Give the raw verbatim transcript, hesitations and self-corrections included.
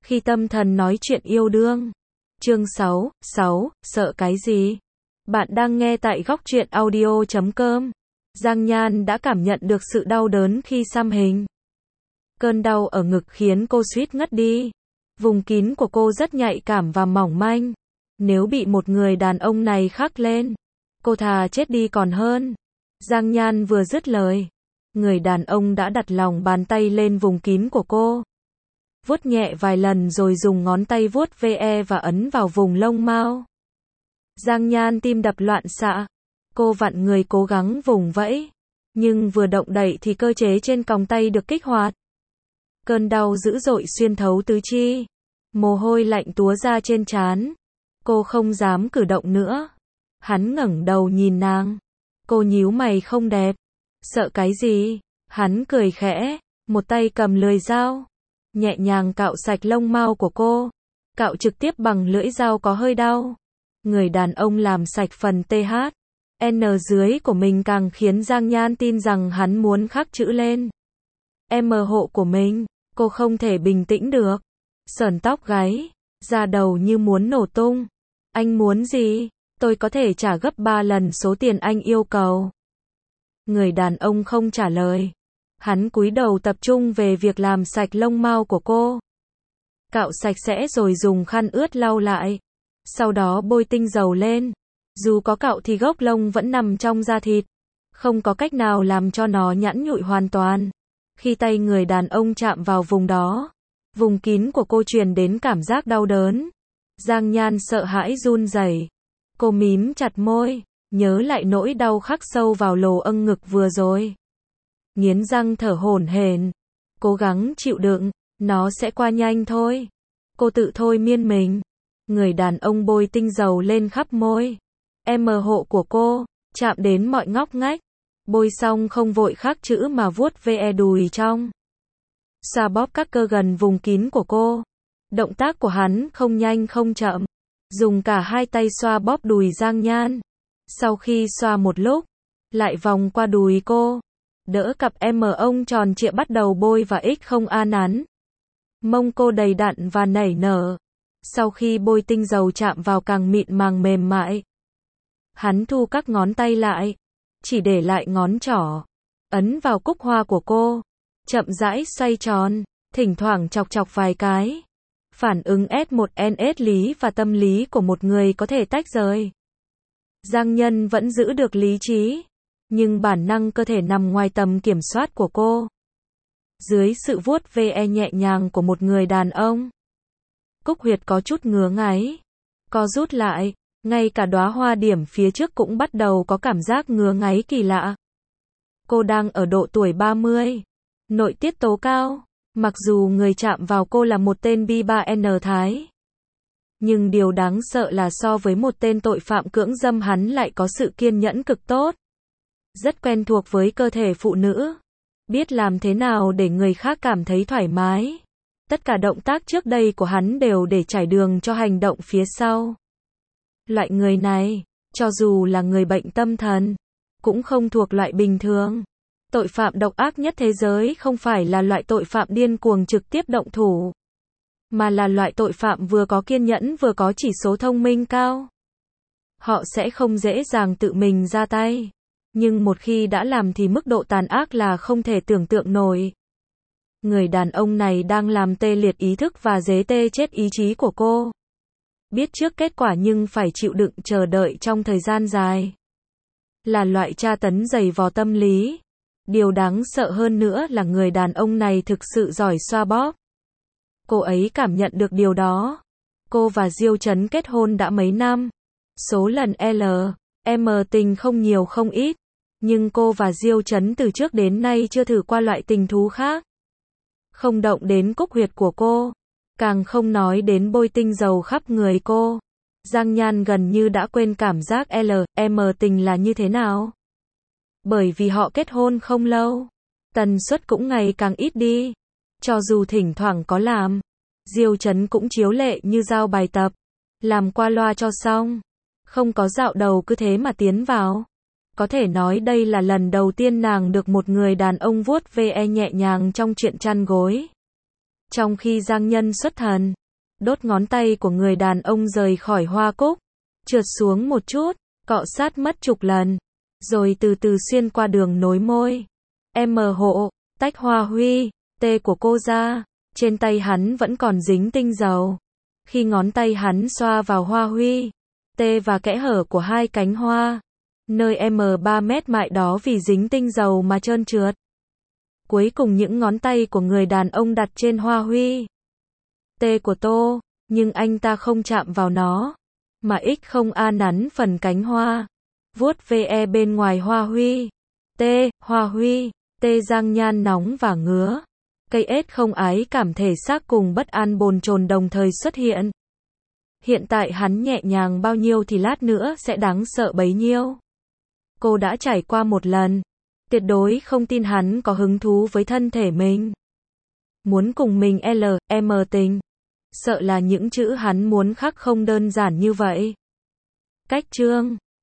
Khi tâm thần nói chuyện yêu đương. Chương sáu, sáu, sợ cái gì? Bạn đang nghe tại góc truyện audio chấm com. Giang Nhan đã cảm nhận được sự đau đớn khi xăm hình. Cơn đau ở ngực khiến cô suýt ngất đi. Vùng kín của cô rất nhạy cảm và mỏng manh. Nếu bị một người đàn ông này khắc lên, cô thà chết đi còn hơn. Giang Nhan vừa dứt lời, người đàn ông đã đặt lòng bàn tay lên vùng kín của cô. Vuốt nhẹ vài lần rồi dùng ngón tay vuốt ve và ấn vào vùng lông mao. Giang Nhan tim đập loạn xạ. Cô vặn người cố gắng vùng vẫy. Nhưng vừa động đậy thì cơ chế trên còng tay được kích hoạt. Cơn đau dữ dội xuyên thấu tứ chi. Mồ hôi lạnh túa ra trên trán. Cô không dám cử động nữa. Hắn ngẩng đầu nhìn nàng. Cô nhíu mày không đẹp. Sợ cái gì? Hắn cười khẽ. Một tay cầm lưỡi dao. Nhẹ nhàng cạo sạch lông mao của cô. Cạo trực tiếp bằng lưỡi dao có hơi đau. Người đàn ông làm sạch phần tê hát en dưới của mình càng khiến Giang Nhan tin rằng hắn muốn khắc chữ lên M hộ của mình. Cô không thể bình tĩnh được. Sởn tóc gáy. Da đầu như muốn nổ tung. Anh muốn gì? Tôi có thể trả gấp ba lần số tiền anh yêu cầu. Người đàn ông không trả lời. Hắn cúi đầu tập trung về việc làm sạch lông mao của cô. Cạo sạch sẽ rồi dùng khăn ướt lau lại. Sau đó bôi tinh dầu lên. Dù có cạo thì gốc lông vẫn nằm trong da thịt. Không có cách nào làm cho nó nhẵn nhụi hoàn toàn. Khi tay người đàn ông chạm vào vùng đó, vùng kín của cô truyền đến cảm giác đau đớn. Giang Nhan sợ hãi run rẩy. Cô mím chặt môi, nhớ lại nỗi đau khắc sâu vào lồ âng ngực vừa rồi. Nghiến răng thở hổn hển, cố gắng chịu đựng, nó sẽ qua nhanh thôi. Cô tự thôi miên mình. Người đàn ông bôi tinh dầu lên khắp môi. M hộ của cô, chạm đến mọi ngóc ngách. Bôi xong không vội khắc chữ mà vuốt ve đùi trong. Xoa bóp các cơ gần vùng kín của cô. Động tác của hắn không nhanh không chậm. Dùng cả hai tay xoa bóp đùi Giang Nhan. Sau khi xoa một lúc, lại vòng qua đùi cô. Đỡ cặp M ông tròn trịa bắt đầu bôi và X không a nắn. Mông cô đầy đặn và nảy nở. Sau khi bôi tinh dầu chạm vào càng mịn màng mềm mại. Hắn thu các ngón tay lại. Chỉ để lại ngón trỏ. Ấn vào cúc hoa của cô. Chậm rãi xoay tròn. Thỉnh thoảng chọc chọc vài cái. Phản ứng S một N S lý và tâm lý của một người có thể tách rời. Giang Nhân vẫn giữ được lý trí. Nhưng bản năng cơ thể nằm ngoài tầm kiểm soát của cô. Dưới sự vuốt ve nhẹ nhàng của một người đàn ông, cúc huyệt có chút ngứa ngáy. Co rút lại. Ngay cả đóa hoa điểm phía trước cũng bắt đầu có cảm giác ngứa ngáy kỳ lạ. Cô đang ở độ tuổi ba mươi. Nội tiết tố cao. Mặc dù người chạm vào cô là một tên bi ba N Thái. Nhưng điều đáng sợ là so với một tên tội phạm cưỡng dâm hắn lại có sự kiên nhẫn cực tốt. Rất quen thuộc với cơ thể phụ nữ. Biết làm thế nào để người khác cảm thấy thoải mái. Tất cả động tác trước đây của hắn đều để trải đường cho hành động phía sau. Loại người này, cho dù là người bệnh tâm thần, cũng không thuộc loại bình thường. Tội phạm độc ác nhất thế giới không phải là loại tội phạm điên cuồng trực tiếp động thủ, mà là loại tội phạm vừa có kiên nhẫn vừa có chỉ số thông minh cao. Họ sẽ không dễ dàng tự mình ra tay. Nhưng một khi đã làm thì mức độ tàn ác là không thể tưởng tượng nổi. Người đàn ông này đang làm tê liệt ý thức và dế tê chết ý chí của cô. Biết trước kết quả nhưng phải chịu đựng chờ đợi trong thời gian dài. Là loại tra tấn dày vò tâm lý. Điều đáng sợ hơn nữa là người đàn ông này thực sự giỏi xoa bóp. Cô ấy cảm nhận được điều đó. Cô và Diêu Chấn kết hôn đã mấy năm. Số lần L, M tình không nhiều không ít. Nhưng cô và Diêu Chấn từ trước đến nay chưa thử qua loại tình thú khác. Không động đến cúc huyệt của cô. Càng không nói đến bôi tinh dầu khắp người cô. Giang Nhan gần như đã quên cảm giác L, M tình là như thế nào. Bởi vì họ kết hôn không lâu. Tần suất cũng ngày càng ít đi. Cho dù thỉnh thoảng có làm. Diêu Chấn cũng chiếu lệ như giao bài tập. Làm qua loa cho xong. Không có dạo đầu cứ thế mà tiến vào. Có thể nói đây là lần đầu tiên nàng được một người đàn ông vuốt ve nhẹ nhàng trong chuyện chăn gối. Trong khi Giang Nhân xuất thần, đốt ngón tay của người đàn ông rời khỏi hoa cúc, trượt xuống một chút, cọ sát mất chục lần, rồi từ từ xuyên qua đường nối môi. M hộ, tách hoa huy, tê của cô ra, trên tay hắn vẫn còn dính tinh dầu. Khi ngón tay hắn xoa vào hoa huy, tê và kẽ hở của hai cánh hoa, nơi M ba mét mại đó vì dính tinh dầu mà trơn trượt. Cuối cùng những ngón tay của người đàn ông đặt trên hoa huy, tê của Tô, nhưng anh ta không chạm vào nó, mà X không A nắn phần cánh hoa, vuốt ve bên ngoài hoa huy, tê, hoa huy, tê Giang Nhan nóng và ngứa. Cây ết không ái cảm thể xác cùng bất an bồn chồn đồng thời xuất hiện. Hiện tại hắn nhẹ nhàng bao nhiêu thì lát nữa sẽ đáng sợ bấy nhiêu. Cô đã trải qua một lần, tuyệt đối không tin hắn có hứng thú với thân thể mình. Muốn cùng mình L, M tình. Sợ là những chữ hắn muốn khắc không đơn giản như vậy. Cách chương